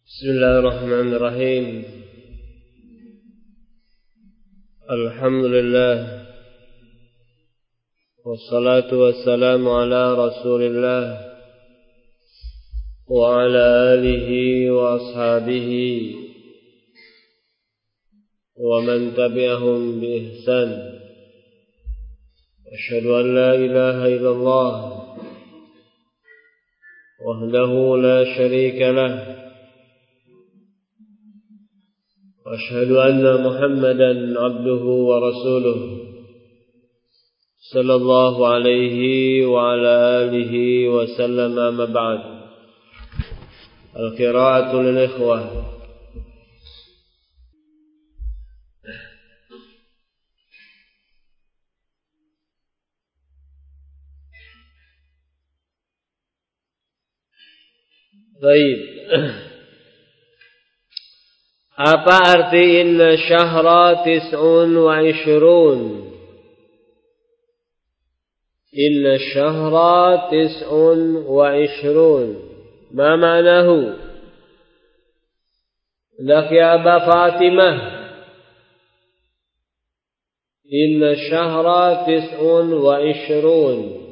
Bismillahirrahmanirrahim. Alhamdulillah. Wassalatu wassalamu ala Rasulillah wa ala alihi wa ashabihi wa man tabi'ahum bi ihsan. Asyhadu an la ilaha illallah wahdahu la syarika lah. وأشهد أن محمدا عبده ورسوله صلى الله عليه وعلى آله وسلم. أما بعد، القراءة للإخوة. Baik. Apa arti inna syahra tis'un wa ishrun? Inna syahra tis'un wa ishrun. Ma ma'nahu? Lak ya Aba Fatimah. Inna syahra tis'un wa ishrun.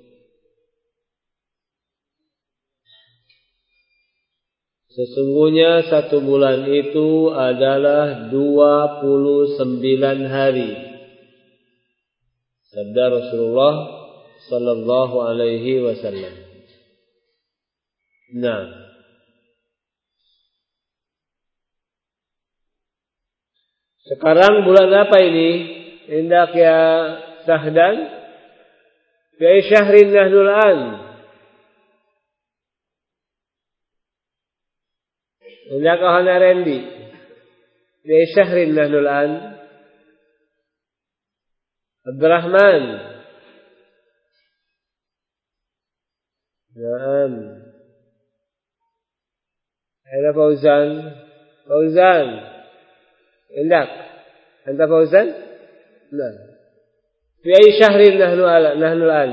Sesungguhnya satu bulan itu adalah 29 hari. Sabda Rasulullah sallallahu alaihi wasallam. Nah, sekarang bulan apa ini? Hendak ya Sahdan? Fi syahrin nahnul an. Hendak Hana Randy. Fi syahrin nahnul an. Abdurrahman. Naam. Ada Fauzan. Fauzan. Hendak. Anta Fauzan? Nah. Fi syahrin nahnul an.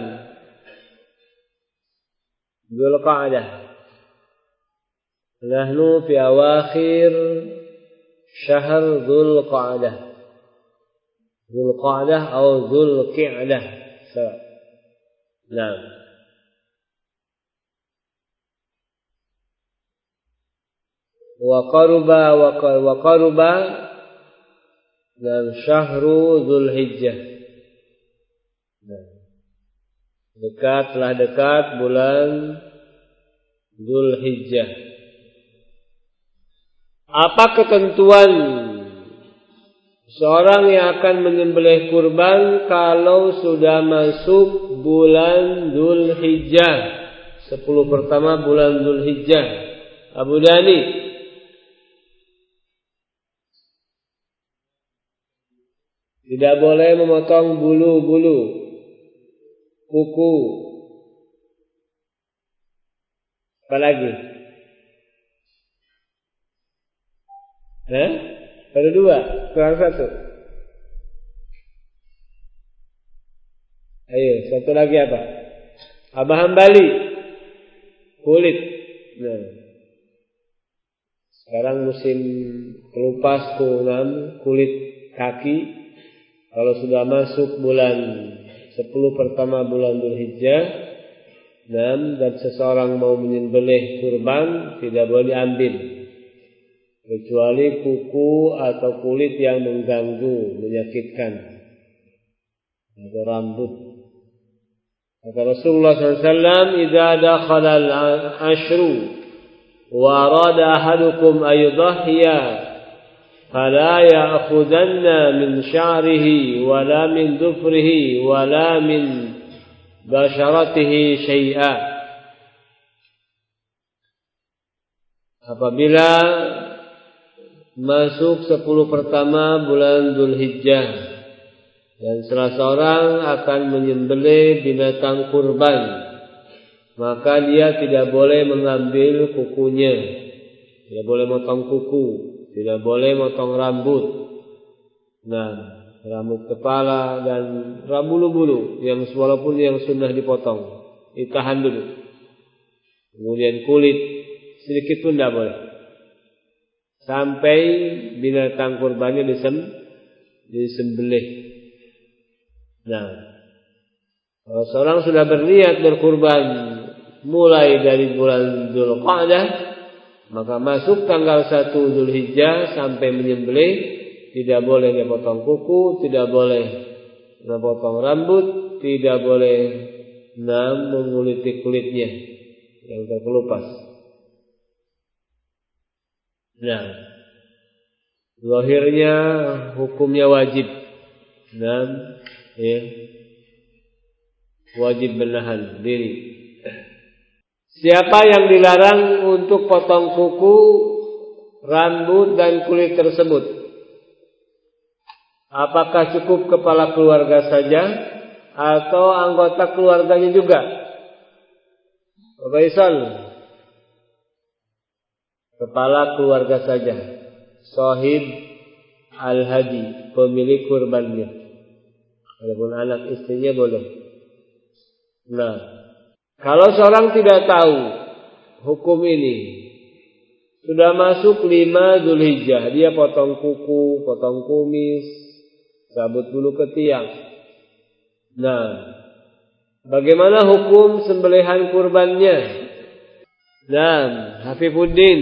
Dzulqa'dah. نحن في أواخر شهر ذو القعدة. ذو القعدة أو ذو القعدة سواء. نعم. وقرب نعم شهر ذو الحجة. Telah dekat bulan Dzulhijjah. Apa ketentuan seorang yang akan menyembelih kurban kalau sudah masuk bulan Dzulhijjah? 10 pertama bulan Dzulhijjah. Abu Dhani. Tidak boleh memotong bulu-bulu, kuku. Apalagi? Baru 2, kurang 1. Ayo, satu lagi apa? Abah Hambali. Kulit. Nah. Sekarang musim kelupas ke-6, kulit kaki. Kalau sudah masuk bulan 10 pertama bulan Dzulhijjah, dan seseorang mau menyembelih kurban, tidak boleh diambil. Kecuali kuku atau kulit yang mengganggu, menyakitkan, atau rambut. Kata Rasulullah SAW, "Idza dakhala al-ashru wa arada ahadukum an yudhhiya, fala ya'khudanna min sya'rihi wala min dhufrihi wala min basharatihi syai'a." Apabila masuk 10 pertama bulan Dzulhijjah dan salah seorang akan menyembelih binatang kurban, maka dia tidak boleh mengambil kukunya, tidak boleh motong kuku, tidak boleh motong rambut. Nah, rambut kepala dan bulu-bulu yang walaupun yang sudah dipotong, ditahan dulu. Kemudian kulit sedikit pun tidak boleh. sampai binatang kurbannya disembelih. Nah, kalau seorang sudah berniat berkurban mulai dari bulan Dzulqa'dah, maka masuk tanggal 1 Dzulhijjah sampai menyembelih, tidak boleh dia potong kuku, tidak boleh memotong rambut, tidak boleh menguliti kulitnya yang terkelupas. Nah, zahirnya hukumnya wajib. Nah, ya, wajib menahan diri. Siapa yang dilarang untuk potong kuku, rambut dan kulit tersebut? Apakah cukup kepala keluarga saja atau anggota keluarganya juga? Bapak Isal, kepala keluarga saja, sahib al-hadi, pemilik kurbannya. Adapun anak istrinya boleh. Nah, kalau seorang tidak tahu hukum ini, sudah masuk 5 Dzulhijjah, dia potong kuku, potong kumis, cabut bulu ketiak. Nah, bagaimana hukum sembelihan kurbannya? Nah, Hafifuddin,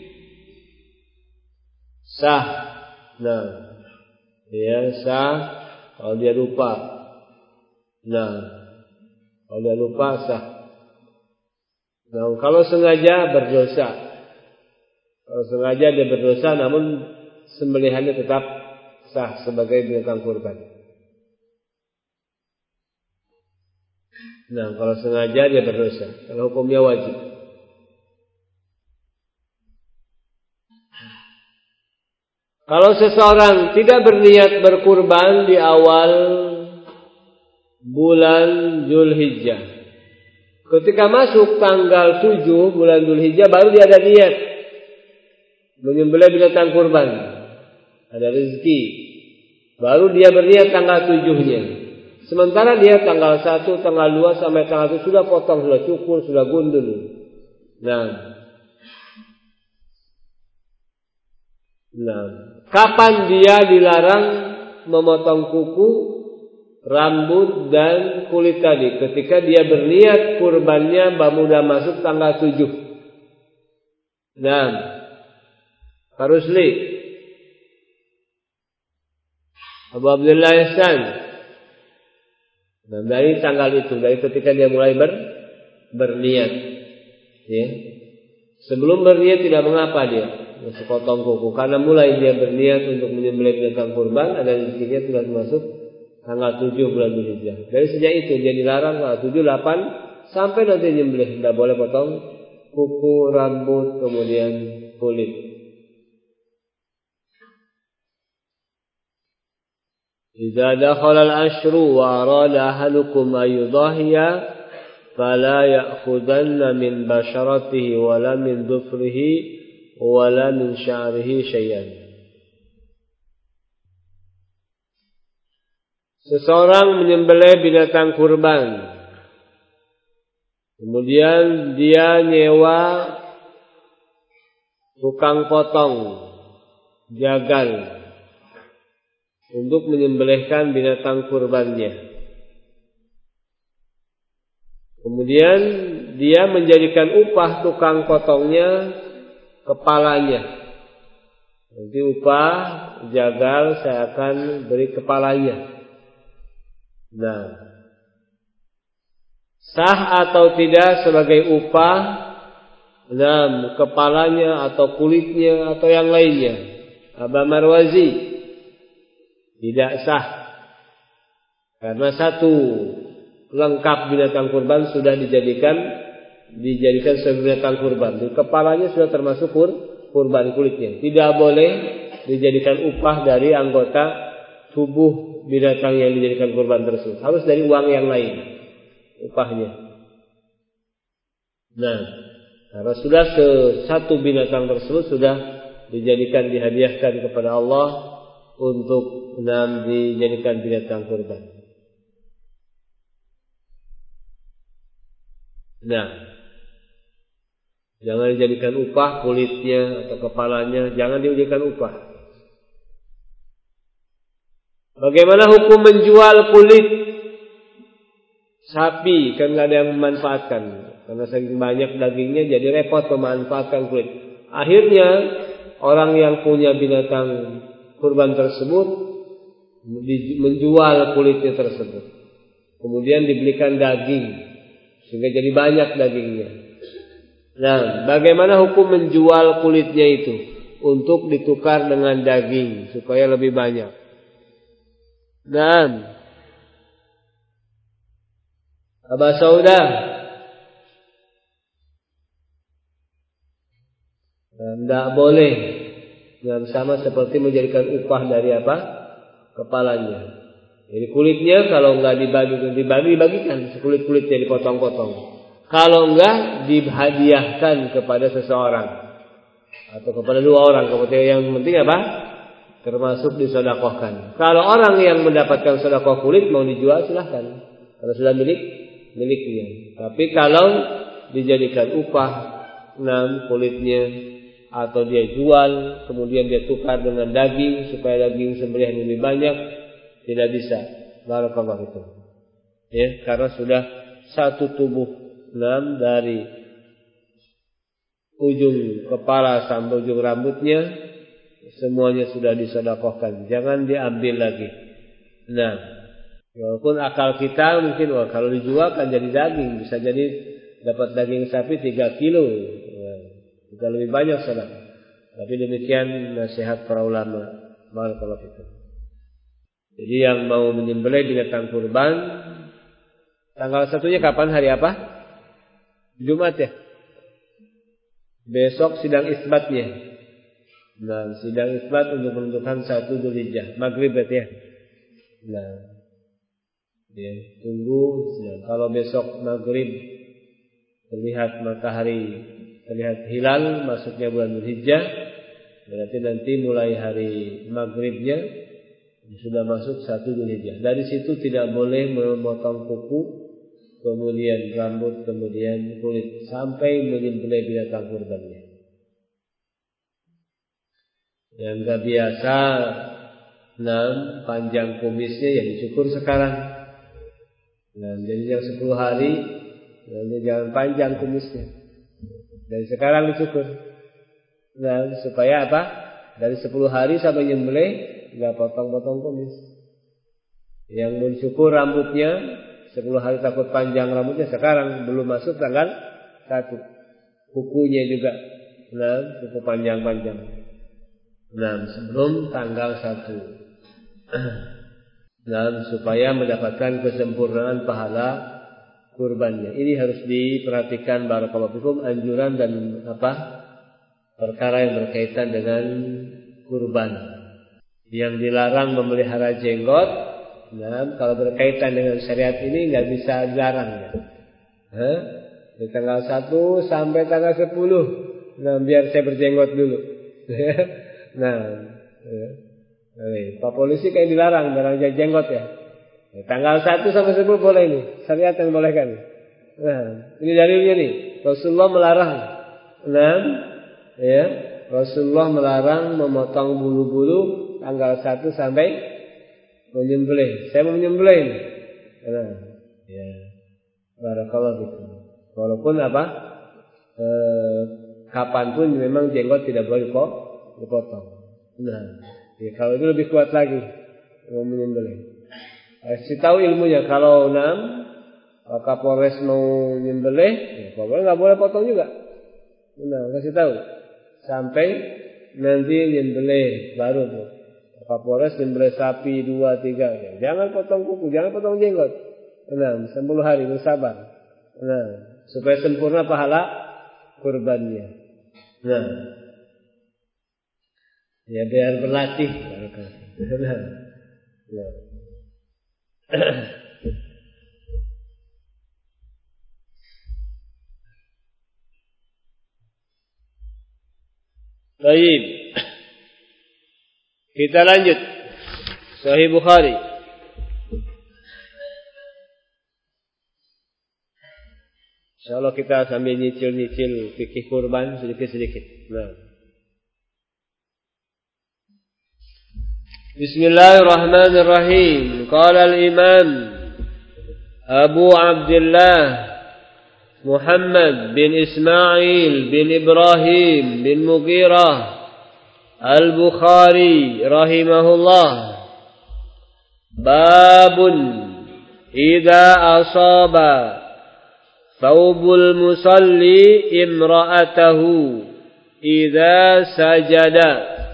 sah. Nah, ya sah kalau dia lupa. Nah, kalau dia lupa sah. Nah, kalau sengaja berdosa. Kalau sengaja dia berdosa, namun sembelihannya tetap sah sebagai binatang kurban. Nah, kalau sengaja dia berdosa, kalau hukumnya wajib. Kalau seseorang tidak berniat berkurban di awal bulan Dzulhijjah, ketika masuk tanggal 7 bulan Dzulhijjah baru dia ada niat menyembelih binatang kurban, ada rezeki, baru dia berniat tanggal 7-nya. Sementara dia tanggal 1, tanggal 2 sampai tanggal 1 sudah potong, sudah cukur, sudah gundul. Nah, kapan dia dilarang memotong kuku, rambut dan kulit tadi? Ketika dia berniat kurbannya sudah masuk tanggal 7. Nah, Farusli, Abu Abdullah Ihsan. Dan dari tanggal itu, dari ketika dia mulai berniat, ya. Sebelum berniat tidak mengapa dia masih potong kuku, karena mulai dia berniat untuk menyembelih binatang kurban, ada rezekinya sudah masuk tanggal 7 bulan Dzulhijjah. Dari sejak itu dia dilarang tanggal 7, 8 sampai nanti menyembelih, tidak boleh potong kuku, rambut, kemudian kulit. Idza dakhala al-ashru wa arada ahadukum an yudhiya fala ya'khudanna min basharatihi wala min dhufrihi wala min sya'rihi syai'an. Seseorang menyembelih binatang kurban, kemudian dia nyewa tukang potong, jagal untuk menyembelihkan binatang kurbannya. Kemudian dia menjadikan upah tukang potongnya kepalanya. Nanti upah jagal saya akan beri kepalanya. Nah, sah atau tidak sebagai upah kepalanya atau kulitnya atau yang lainnya? Aba Marwazi, tidak sah. Karena satu lengkap binatang kurban sudah dijadikan sebagai binatang kurban. Di kepalanya sudah termasuk kurban kulitnya. Tidak boleh dijadikan upah dari anggota tubuh binatang yang dijadikan kurban tersebut. Harus dari uang yang lain upahnya. Nah, karena sudah satu binatang tersebut sudah dihadiahkan kepada Allah untuk dijadikan binatang kurban. Nah, Jangan dijadikan upah kulitnya atau kepalanya, jangan dijadikan upah. Bagaimana hukum menjual kulit sapi? Kan nggak ada yang memanfaatkan, karena saking banyak dagingnya jadi repot memanfaatkan kulit. Akhirnya orang yang punya binatang kurban tersebut menjual kulitnya tersebut, kemudian dibelikan daging sehingga jadi banyak dagingnya. Nah, bagaimana hukum menjual kulitnya itu untuk ditukar dengan daging supaya lebih banyak? Dan Aba Saudah, tidak boleh. Yang sama seperti menjadikan upah dari apa? Kepalanya. Jadi kulitnya kalau enggak dibagikan, kulit-kulitnya dipotong-potong. Kalau enggak dihadiahkan kepada seseorang atau kepada dua orang. Kemudian yang penting apa? Termasuk disedekahkan. Kalau orang yang mendapatkan sedekah kulit mau dijual silahkan. Kalau sudah miliknya. Tapi kalau dijadikan upah kulitnya atau dia jual kemudian dia tukar dengan daging supaya daging sembelihan lebih banyak, tidak bisa. Barakallahu fikum. Ya, karena sudah satu tubuh dari ujung kepala sampai ujung rambutnya semuanya sudah disedekahkan. Jangan diambil lagi. Nah, walaupun akal kita mungkin kalau dijual kan jadi daging, bisa jadi dapat daging sapi 3 kilo. Kita lebih banyak sedekah. Tapi demikian nasihat para ulama. Barakallahu fikum. Jadi yang mau menyembelih binatang kurban, tanggal 1-nya kapan? Hari apa? Jumat ya. Besok sidang isbatnya. Nah, sidang isbat untuk menentukan 1 Dzulhijjah, maghrib berarti ya. Nah, ya, tunggu. Kalau besok maghrib terlihat matahari, terlihat hilal masuknya bulan Dzulhijjah, berarti nanti mulai hari maghribnya sudah masuk 1 Dzulhijjah. Dari situ tidak boleh memotong kuku, kemudian rambut, kemudian kulit sampai menyembelih binatang kurbannya. Yang gak biasa panjang kumisnya ya dicukur sekarang. Nah, jadi yang 10 hari jangan panjang kumisnya. Dari sekarang dicukur. Nah, supaya apa? Dari 10 hari sampai nyembelih enggak potong-potong kumis. Yang mencukur rambutnya 10 hari takut panjang rambutnya, sekarang belum masuk tanggal 1. Kukunya juga. Nah, kuku panjang-panjang. Nah, sebelum tanggal 1. Nah, supaya mendapatkan kesempurnaan pahala kurbannya. Ini harus diperhatikan barakallahu fikum, anjuran dan perkara yang berkaitan dengan kurban. Yang dilarang memelihara jenggot, kalau berkaitan dengan syariat ini nggak bisa dilarang ya. Di tanggal 1 sampai tanggal 10. Nah, biar saya berjenggot dulu. Pak polisi kayak dilarang jenggot ya. Tanggal 1 sampai 10 boleh ini. Syariat yang bolehkan. Nah, ini dalilnya nih. Rasulullah melarang. Rasulullah melarang memotong bulu-bulu tanggal 1 sampai menyembelih. Saya mau menyembelih ini. Barakallahu fikum. Walaupun kapanpun memang jenggot tidak boleh dipotong. Kalau itu lebih kuat lagi mau menyembelih. Kasih tahu ilmunya, kalau Kapolres mau nyembelih, Kapolres nggak boleh potong juga. Kasih tahu sampai nanti nyembelih baru tuh. Kapolres nyembelih sapi 2, 3, jangan potong kuku, jangan potong jenggot. 10 hari bersabar. Supaya sempurna pahala kurbannya. Ya biar berlatih. Baik. Kita lanjut. Sahih Bukhari. Insyaallah kita sambil nyicil-nyicil fikih kurban sedikit-sedikit. Nah. Bismillahirrahmanirrahim. Qala al-Imam Abu Abdullah Muhammad bin Ismail bin Ibrahim bin Mughirah Al-Bukhari rahimahullah. Babun idza asaba thawbul musalli imra'atahu idza sajada.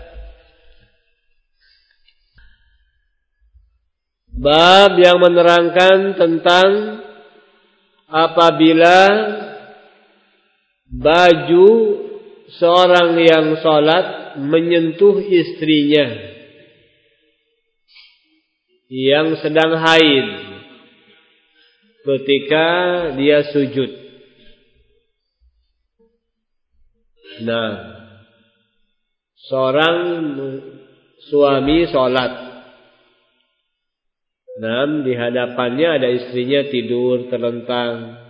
Bab yang menerangkan tentang apabila baju seorang yang salat menyentuh istrinya yang sedang haid ketika dia sujud. Nah, seorang suami salat. Nah, di hadapannya ada istrinya tidur terlentang.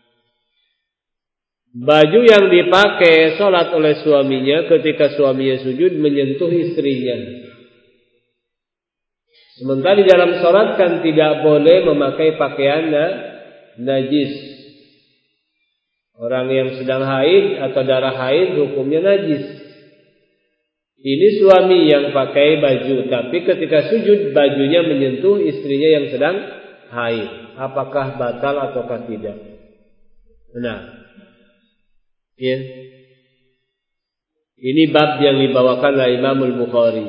Baju yang dipakai salat oleh suaminya ketika suaminya sujud menyentuh istrinya. Sementara di dalam salat kan tidak boleh memakai pakaian najis. Orang yang sedang haid atau darah haid hukumnya najis. Ini suami yang pakai baju, tapi ketika sujud bajunya menyentuh istrinya yang sedang haid. Apakah batal ataukah tidak? Nah, ya. Ini bab yang dibawakan oleh Imam Al-Bukhari.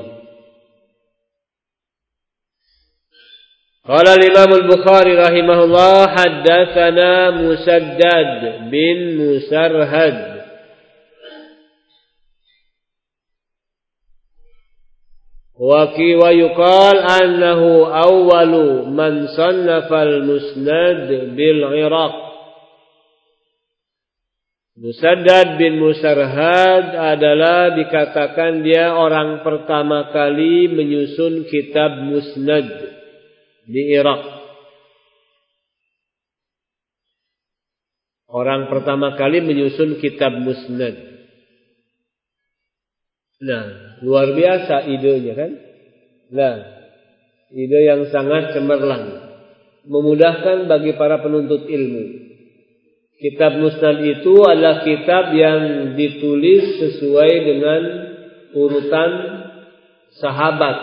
Qala Imam Al-Bukhari rahimahullah, haddatsana Musaddad bin Musarhad. Wa yuqal annahu awwalu man sannafa al-musnad bil Iraq. Musaddad bin Musarhad adalah dikatakan dia orang pertama kali menyusun kitab musnad di Irak. Orang pertama kali menyusun kitab musnad. Nah, luar biasa idenya kan? Nah, ide yang sangat cemerlang, memudahkan bagi para penuntut ilmu. Kitab musnad itu adalah kitab yang ditulis sesuai dengan urutan sahabat.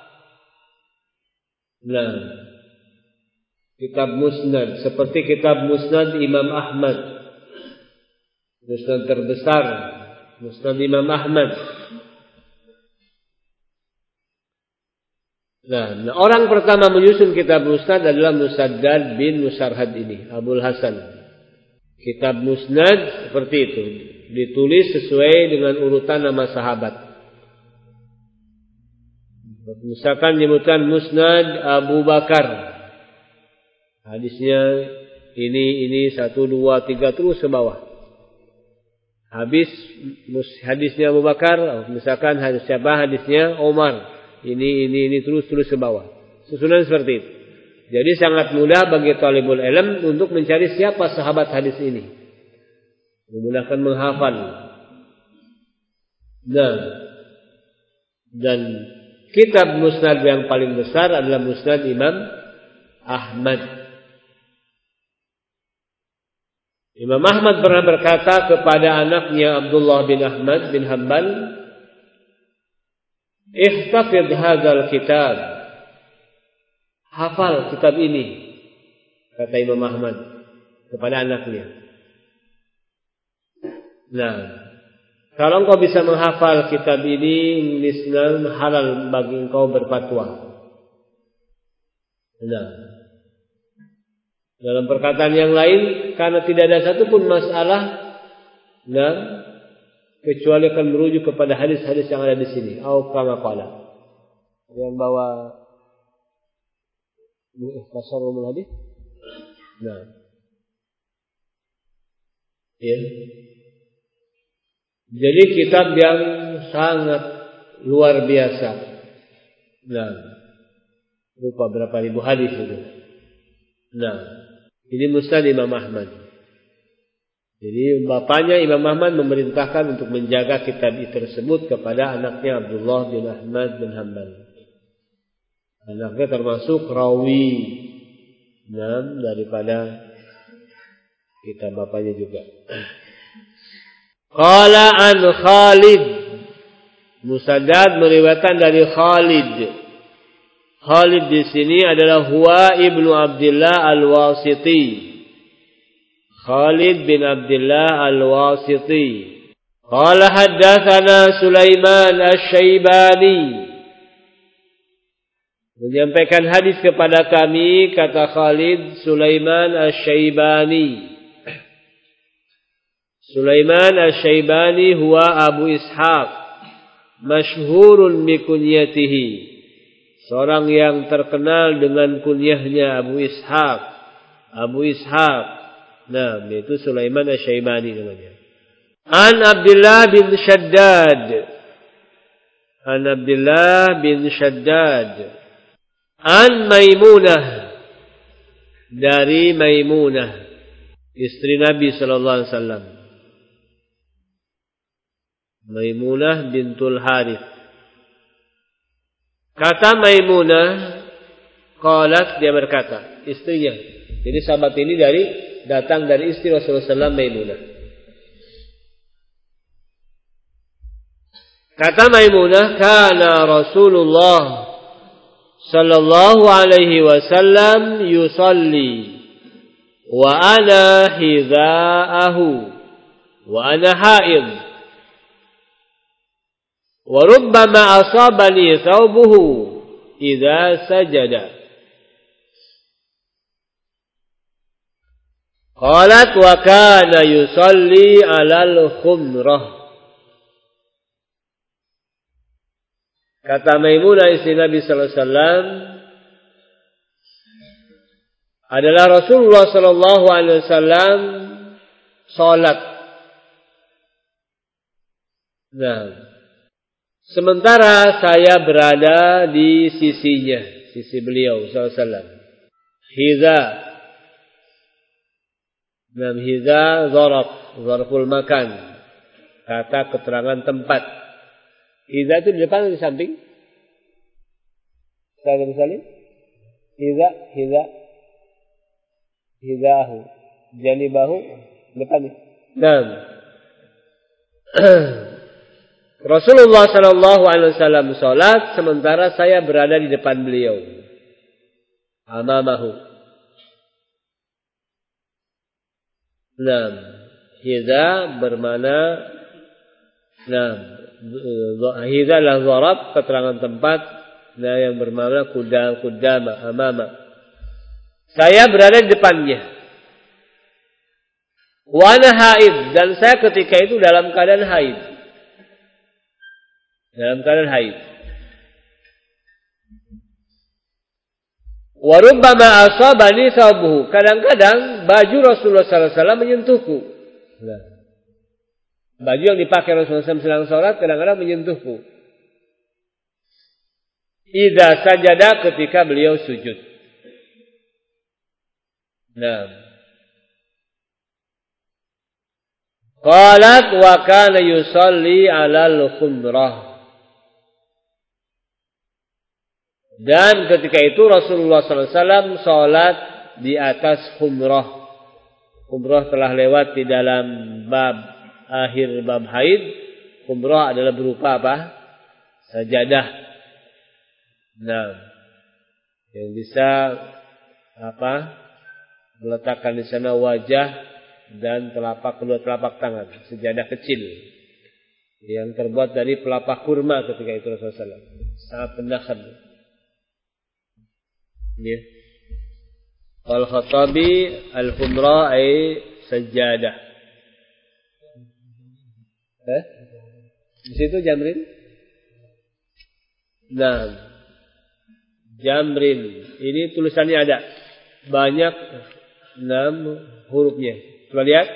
Nah, kitab musnad seperti kitab musnad Imam Ahmad, musnad terbesar, musnad Imam Ahmad. Nah, orang pertama menyusun kitab musnad adalah Musaddad bin Musarhad ini, Abul Hasan. Kitab musnad seperti itu, ditulis sesuai dengan urutan nama sahabat. Misalkan menyebutkan musnad Abu Bakar, hadisnya ini 1, 2, 3 terus ke bawah. Habis hadisnya Abu Bakar, misalkan hadis siapa, hadisnya Umar. Ini terus ke bawah. Susunan seperti itu. Jadi sangat mudah bagi talibul ilm untuk mencari siapa sahabat hadis ini. Memudahkan menghafal. Nah, dan kitab musnad yang paling besar adalah musnad Imam Ahmad. Imam Ahmad pernah berkata kepada anaknya Abdullah bin Ahmad bin Hanbal, "Ihtafidh hadzal kitab." Hafal kitab ini, kata Imam Ahmad kepada anaknya. Nah, kalau engkau bisa menghafal kitab ini, niscaya halal bagi engkau berfatwa. Nah, dalam perkataan yang lain, karena tidak ada satupun masalah, nah, kecuali akan merujuk kepada hadis-hadis yang ada di sini. Au kama qala. Yang bawa Ikhtisar Ulumul Hadis. Nah. Ya. Jadi kitab yang sangat luar biasa. Nah. Lupa berapa ribu hadis itu. Nah, ini Musnad Imam Ahmad. Jadi bapaknya Imam Ahmad memerintahkan untuk menjaga kitab tersebut kepada anaknya Abdullah bin Ahmad bin Hanbal. Anaknya termasuk rawi daripada kitab bapaknya juga. Qala an Khalid. Musaddad meriwayatkan dari Khalid. Khalid di sini adalah huwa ibnu Abdullah al-Wasiti. Khalid bin Abdullah al-Wasiti. Qala haddatsana Sulaiman asy-Syaibani. Menyampaikan hadis kepada kami, kata Khalid, Sulaiman asy-Syaibani. Sulaiman asy-Syaibani huwa Abu Ishaq, masyhurun bi kunyatihi. Seorang yang terkenal dengan kunyahnya Abu Ishaq. Abu Ishaq. Nah, itu Sulaiman asy-Syaibani namanya. An Abdullah bin Shaddad. An Abdullah bin Shaddad. An Maimunah. Dari Maimunah, istri Nabi sallallahu alaihi wasallam. Maimunah bintul Harith. Kata Maimunah, qalat, dia berkata, istrinya. Jadi sahabat ini datang dari istri Rasulullah SAW, Maimunah. Kata Maimunah, kana Rasulullah sallallahu alaihi wasallam yusalli wa ana hidha'ahu wa ana haid wa rubbama asabani thawbuhu idza sajada. Qalat wa kana yusalli 'alal khumrah. Kata Maimunah istri Nabi sallallahu alaihi wasallam, adalah Rasulullah sallallahu alaihi wasallam salat. Nah, sementara saya berada di sisinya, sisi beliau sallallahu alaihi wasallam. Hiza. Nam hiza zarful makan. Kata keterangan tempat. Hiza itu di depan atau di samping? Saya misalnya. Hizahu. Janibahu. Depan ni. Nam. Rasulullah sallallahu alaihi wasallam salat sementara saya berada di depan beliau. Amamahu. Nam. Hiza bermana hiza adalah zarab, keterangan tempat, yang bermakna kudama, amama. Saya berada di depannya. Wa ana haid, dan saya ketika itu dalam keadaan haid. Dalam keadaan haid. Wa rubbama asabani thawbuhu. Kadang-kadang baju Rasulullah sallallahu alaihi wasallam menyentuhku. Baju yang dipakai Rasulullah SAW sedang salat kadang-kadang menyentuhku. Idza sajada, ketika beliau sujud. Nah. Qalat wa kana yusalli 'alal khumrah. Dan ketika itu Rasulullah SAW salat di atas khumrah. Khumrah telah lewat di dalam akhir bab haid. Khumrah adalah berupa apa? Sajadah. Nah, yang bisa meletakkan di sana wajah dan kedua telapak tangan, sajadah kecil yang terbuat dari pelepah kurma ketika itu Rasulullah SAW. Sangat pendahkan. Ya. Al-Khattabi al-khumra ay sajadah. Di situ Jamrin. Nah, Jamrin. Ini tulisannya ada banyak 6 hurufnya. Coba lihat.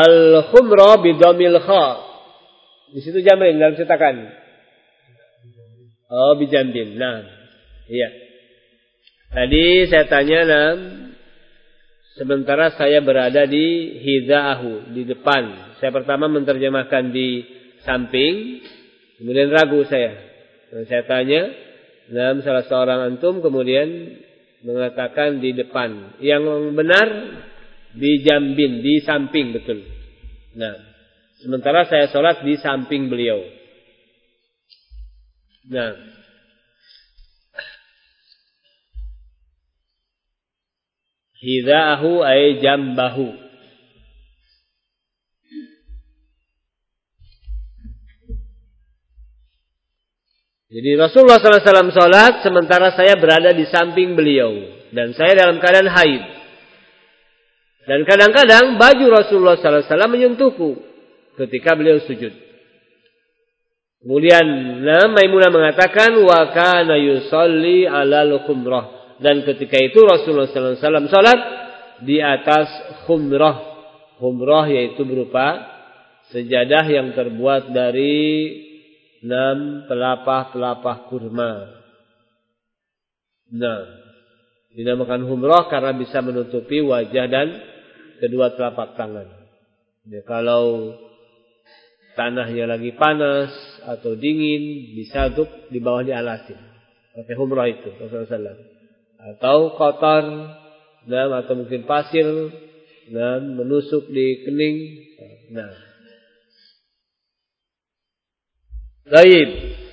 Al-khumra bidhamil kha. Di situ Jamrin dalam cetakan. Oh, bijambin. Nah, iya. Tadi saya tanya, sementara saya berada di hidaahu, di depan. Saya pertama menerjemahkan di samping, kemudian ragu saya. Dan saya tanya, salah seorang antum kemudian mengatakan di depan. Yang benar di jambin, di samping betul. Nah, sementara saya sholat di samping beliau. Nah, hidaahu ay jambahu. Jadi Rasulullah SAW sholat sementara saya berada di samping beliau. Dan saya dalam keadaan haid. Dan kadang-kadang baju Rasulullah SAW menyentuhku ketika beliau sujud. Kemudian Maimunah mengatakan, wa kana yusalli ala al-khumrah. Dan ketika itu Rasulullah SAW sholat di atas khumrah. Khumrah yaitu berupa sejadah yang terbuat dari 6 pelepah kurma. Nah, dinamakan humrah karena bisa menutupi wajah dan kedua telapak tangan. Ya, kalau tanahnya lagi panas atau dingin, bisa untuk di bawah dialasin. Pakai humrah itu Rasulullah SAW. Atau kotor, atau mungkin pasir, menusuk di kening. Nah, baik.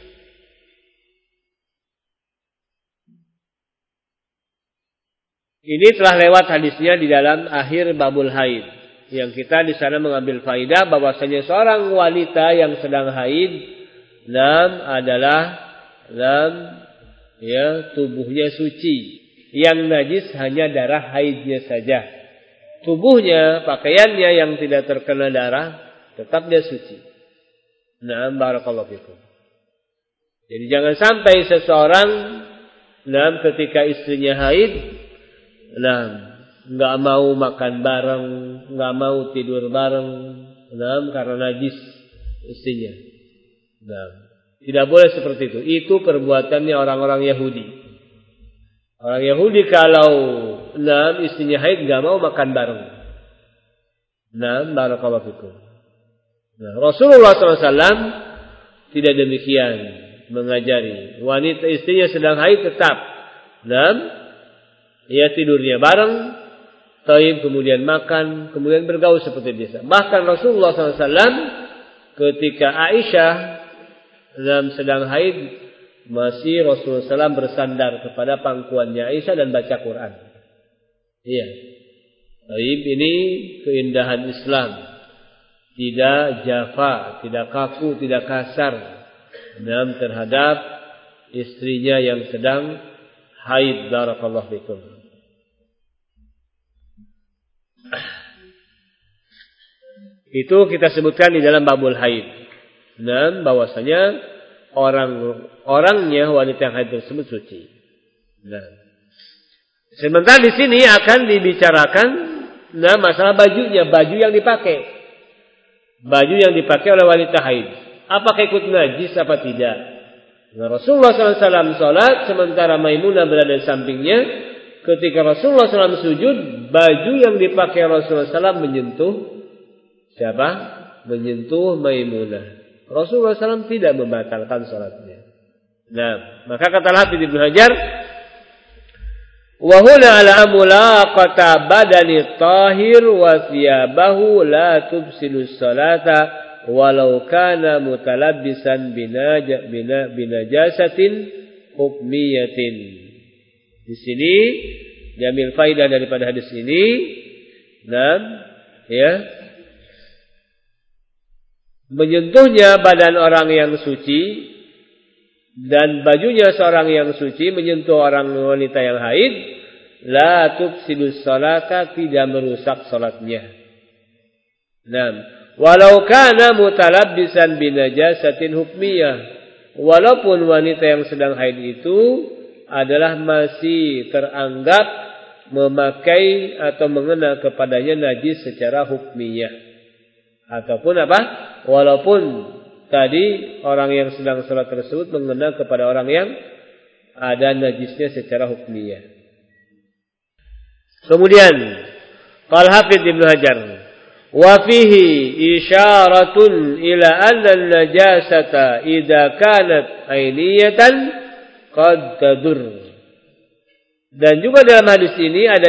Ini telah lewat hadisnya di dalam akhir babul haid. Yang kita di sana mengambil faidah bahwasanya seorang wanita yang sedang haid adalah tubuhnya suci. Yang najis hanya darah haidnya saja. Tubuhnya, pakaiannya yang tidak terkena darah tetap dia suci. Naam barakallahu fikum. Jadi jangan sampai seseorang ketika istrinya haid enggak mau makan bareng, enggak mau tidur bareng karena najis istrinya. Tidak boleh seperti itu. Itu perbuatannya orang-orang Yahudi. Orang Yahudi kalau istrinya haid enggak mau makan bareng. Naam barakallahu fikum. Nah, Rasulullah SAW tidak demikian mengajari. Wanita istrinya sedang haid tetap ia tidurnya bareng, taib kemudian makan, kemudian bergaul seperti biasa. Bahkan Rasulullah SAW ketika Aisyah sedang haid, masih Rasulullah SAW bersandar kepada pangkuannya Aisyah dan baca Quran. Iya. Taib ini keindahan Islam. Tidak jafa, tidak kaku, tidak kasar terhadap istrinya yang sedang haid. Barakallahu fikum. Itu kita sebutkan di dalam babul haid. Dan bahwasanya orangnya wanita yang haid tersebut suci. Sementara di sini akan dibicarakan masalah bajunya, baju yang dipakai. Baju yang dipakai oleh wanita haid. Apakah ikut najis apa tidak? Nah, Rasulullah SAW sholat sementara Maimunah berada di sampingnya. Ketika Rasulullah SAW sujud, baju yang dipakai Rasulullah SAW menyentuh siapa? Menyentuh Maimunah. Rasulullah SAW tidak membatalkan sholatnya. Nah, maka kata Hafidz Ibnu Hajar, wa huna ala mulaqata badani tahir wa thiyabahu la tubsilu salata walau kana mutalabbisan binajasatin hukmiyatin. Di sini diambil faidah daripada hadis ini. Menyentuhnya badan orang yang suci dan bajunya seorang yang suci menyentuh orang wanita yang haid, la tufsidus salata, tidak merusak salatnya. Walau kana mutalabbisan binajasatin hukmiyah, walaupun wanita yang sedang haid itu adalah masih teranggap memakai atau mengena kepadanya najis secara hukmiyah. Ataupun apa? Walaupun tadi orang yang sedang sholat tersebut mengenal kepada orang yang ada najisnya secara hukmiyah. Kemudian qala Hafidz Ibnu Hajar wa fihi isyaratun ila anna an-najasata idza kanat ainiyatan qad tadur. Dan juga dalam hadis ini ada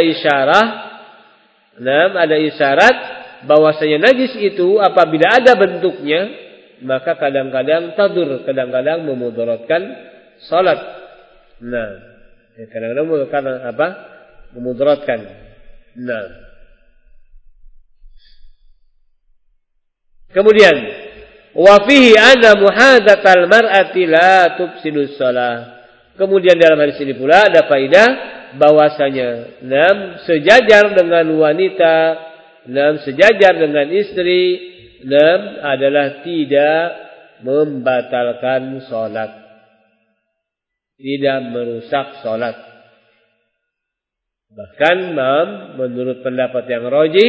isyarat bahwasanya najis itu apabila ada bentuknya maka kadang-kadang tadur, kadang-kadang memudaratkan salat. Nah, kadang-kadang memudaratkan. Nah. Kemudian wa fihi anna muhadatsal mar'ati la tufsidus shalah. Kemudian dalam hadis ini pula ada faedah bahwasanya sejajar dengan wanita, sejajar dengan istri, adalah tidak membatalkan salat. Tidak merusak salat. Bahkan menurut pendapat yang rajih,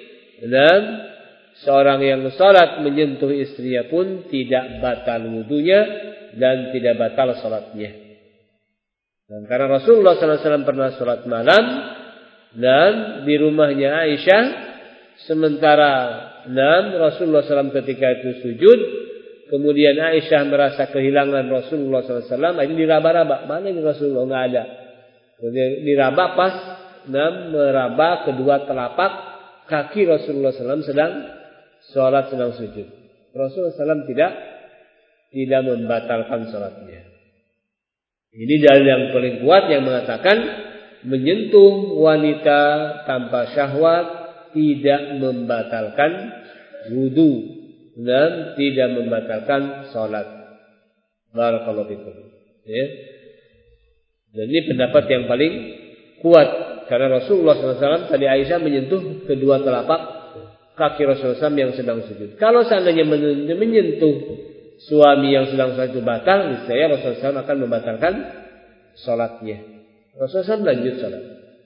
seorang yang salat menyentuh istrinya pun tidak batal wudunya dan tidak batal salatnya. Dan karena Rasulullah SAW pernah salat malam dan di rumahnya Aisyah, sementara Rasulullah SAW ketika itu sujud, kemudian Aisyah merasa kehilangan Rasulullah SAW, ini diraba-raba, mana ini Rasulullah, nggak ada. Kemudian diraba pas meraba kedua telapak kaki Rasulullah SAW sedang sholat, sedang sujud. Rasulullah SAW tidak membatalkan sholatnya. Ini dalil yang paling kuat yang mengatakan menyentuh wanita tanpa syahwat tidak membatalkan wudu dan tidak membatalkan sholat. Barakallahu fikum. Ya. Dan ini pendapat yang paling kuat karena Rasulullah SAW tadi Aisyah menyentuh kedua telapak kaki Rasulullah SAW yang sedang sujud. Kalau seandainya menyentuh suami yang sedang sholat itu batal, niscaya Rasulullah SAW akan membatalkan sholatnya. Rasulullah SAW lanjut sholat.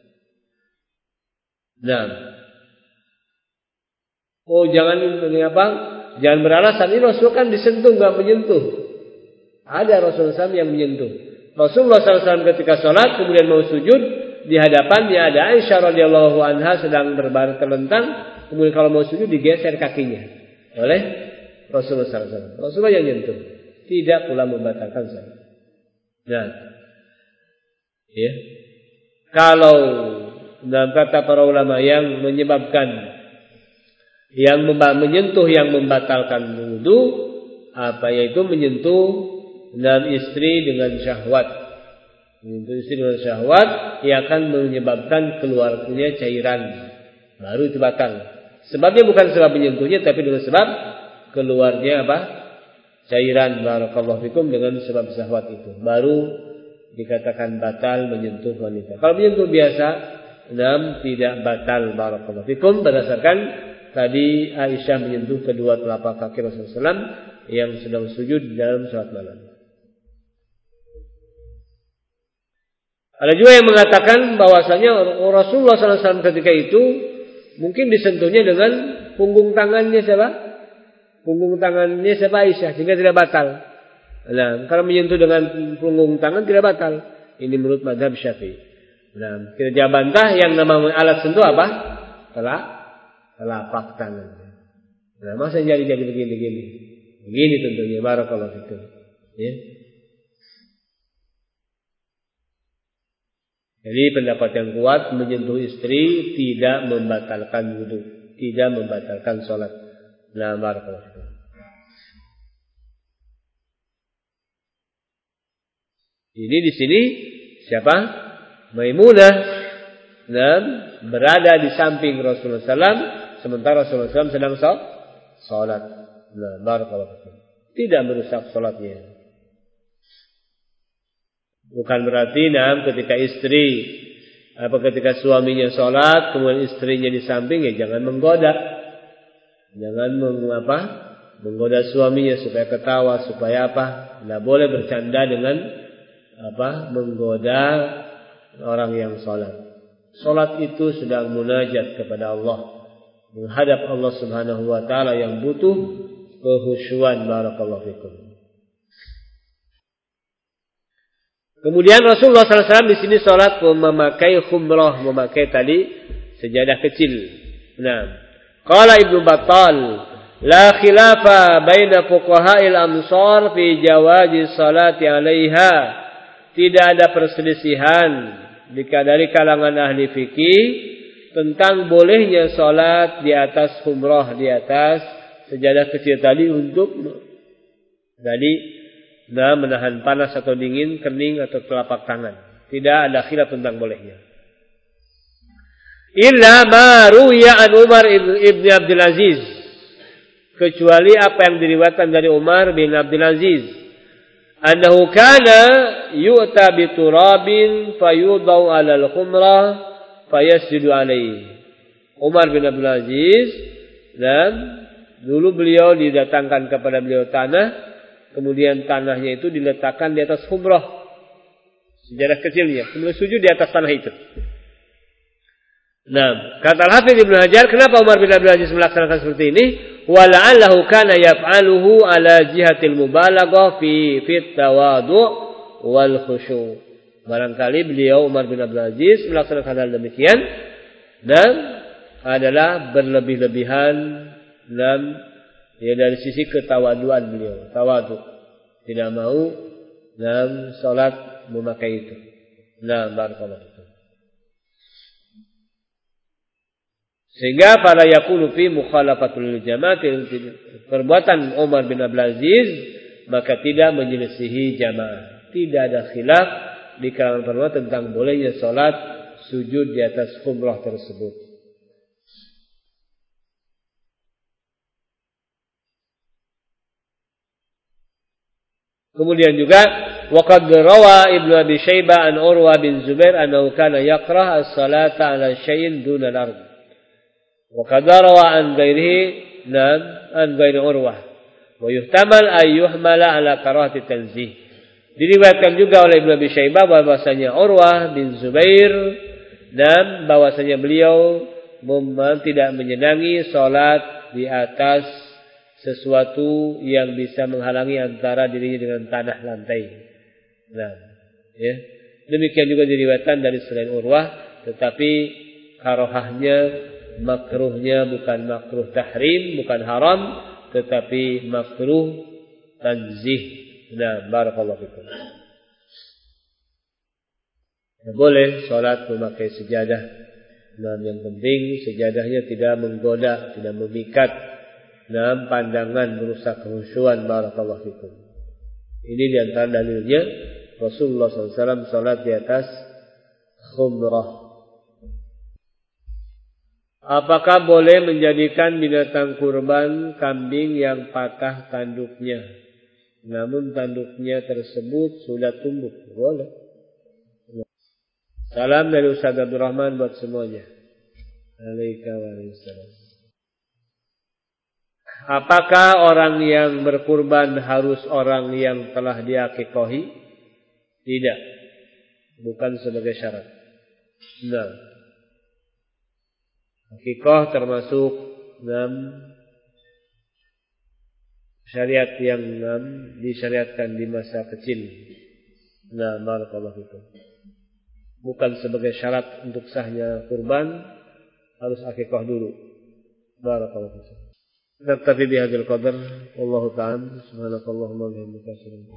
Nah, jangan beralasan ini Rasul kan disentuh nggak menyentuh. Ada Rasulullah SAW yang menyentuh. Rasulullah SAW ketika sholat kemudian mau sujud, di hadapannya ada Aisyah radhiyallahu anha sedang berbaring terlentang, kemudian kalau mau sujud digeser kakinya oleh Rasulullah SAW. Rasulullah yang nyentuh, tidak pula membatalkan salat. Nah, ya. Kalau dalam kata para ulama yang menyebabkan menyentuh yang membatalkan wudu, yaitu menyentuh dan istri dengan syahwat. Menyentuh istri dengan syahwat, ia akan menyebabkan keluarnya cairan, baru itu batal. Sebabnya bukan sebab menyentuhnya, tapi dengan sebab keluarnya cairan, barakallahu fikum, dengan sebab syahwat itu baru dikatakan batal menyentuh wanita. Kalau menyentuh biasa tidak batal, barakallahu fikum, berdasarkan tadi Aisyah menyentuh kedua telapak kaki Rasulullah SAW yang sedang sujud dalam salat malam. Ada juga yang mengatakan bahwasanya Rasulullah SAW ketika itu mungkin disentuhnya dengan punggung tangannya siapa? Punggung tangannya siapa? Aisyah, sehingga tidak batal. Nah, kalau menyentuh dengan punggung tangan tidak batal. Ini menurut mazhab Syafi'i. Nah, kita bantah yang namanya alat sentuh apa? Telapak tangan. Nah, masa jadi begini-gini. Begini tentunya, barakallahu fikum. Ya. Jadi pendapat yang kuat menyentuh istri tidak membatalkan wudu, tidak membatalkan sholat. Nah, barakallahu fikum. Ini di sini siapa? Maimunah. Dan berada di samping Rasulullah SAW, sementara Rasulullah SAW sedang sholat. Nah, barakallahu fikum. Tidak merusak sholatnya. Bukan berarti ketika suaminya sholat kemudian istrinya di samping, ya jangan menggoda. Jangan menggoda suaminya supaya ketawa, supaya tidak boleh bercanda dengan menggoda orang yang sholat. Sholat itu sedang munajat kepada Allah, menghadap Allah Subhanahu wa taala yang butuh kehusyuan. Barakallahu fikum. Kemudian Rasulullah SAW di sini salat memakai khumrah, memakai tadi sejadah kecil. Nah, qala Ibnu Battal, la khilafa baina fuqaha'il amsar fi jawazi salati 'alaiha. Tidak ada perselisihan dari kalangan ahli fikih tentang bolehnya salat di atas khumrah, di atas sejadah kecil tadi untuk menahan panas atau dingin, kening atau telapak tangan. Tidak ada khilaf tentang bolehnya. Illa ma ruwiya an Umar ibn Abdul Aziz. Kecuali apa yang diriwayatkan dari Umar bin Abdul Aziz. Annahu kana yu'ta bi turabin fayudau 'ala al-khumrah fayasjudu 'alaihi. Umar bin Abdul Aziz, dan dulu beliau didatangkan kepada beliau tanah, kemudian tanahnya itu diletakkan di atas khumrah, sejadah kecilnya, kemudian sujud di atas tanah itu. Nah, kata Al-Hafidz Ibnu Hajar, kenapa Umar bin Abdul Aziz melaksanakan seperti ini? Wala'allahu kana yaf'aluhu ala jihatil mubalaghah fi tawadu' wal khusyu'. Barangkali beliau Umar bin Abdul Aziz melaksanakan hal demikian dan adalah berlebih-lebihan dan dari sisi ketawaduan beliau, tawadu, tidak mau dalam salat memakai itu. Nah, barakallahu fikum. Sehingga pada yakunu fi mukhalafatul jamaah, perbuatan Umar bin Abdul Aziz maka tidak menyelisihi jamaah. Tidak ada khilaf di kalangan para ulama tentang bolehnya salat sujud di atas khumrah tersebut. Kemudian juga waqad rawa Ibnu Abi Syaibah an Urwa bin Zubair annahu kana yaqra as-salata 'ala syai'in duna al-ard. Wa qad rawa an ghairihi an ghairi Urwah. Wa yuhtamal ay yuhmala 'ala karahati tanzih. Diriwayatkan juga oleh Ibnu Abi Syaibah bahwasanya Urwah bin Zubair dan bahwasanya beliau tidak menyenangi salat di atas sesuatu yang bisa menghalangi antara dirinya dengan tanah lantai. Nah, ya. Demikian juga diriwayatkan dari selain Urwah, tetapi karohahnya, makruhnya bukan makruh tahrim, bukan haram, tetapi makruh tanzih. Nah, barakallahu fikum. Boleh salat memakai sejadah. Nah, yang penting sejadahnya tidak menggoda, tidak memikat. Nah, pandangan merusak kehusyuan. Barakallahu fikum. Ini di antara dalilnya Rasulullah SAW salat di atas khumrah. Apakah boleh menjadikan binatang kurban kambing yang patah tanduknya, namun tanduknya tersebut sudah tumbuh? Boleh. Salam dari Ustaz Abdul Rahman buat semuanya. Waalaikumsalam. Apakah orang yang berkurban harus orang yang telah diakikohi? Tidak. Bukan sebagai syarat. Nah, akikoh termasuk syariat yang disyariatkan di masa kecil. Nah, barakallahu fikum. Bukan sebagai syarat untuk sahnya kurban harus akikoh dulu. Barakallahu fikum. Naktafi bihadzal qadar. Wallahu ta'ala subhanakallahumma wa bihamdika.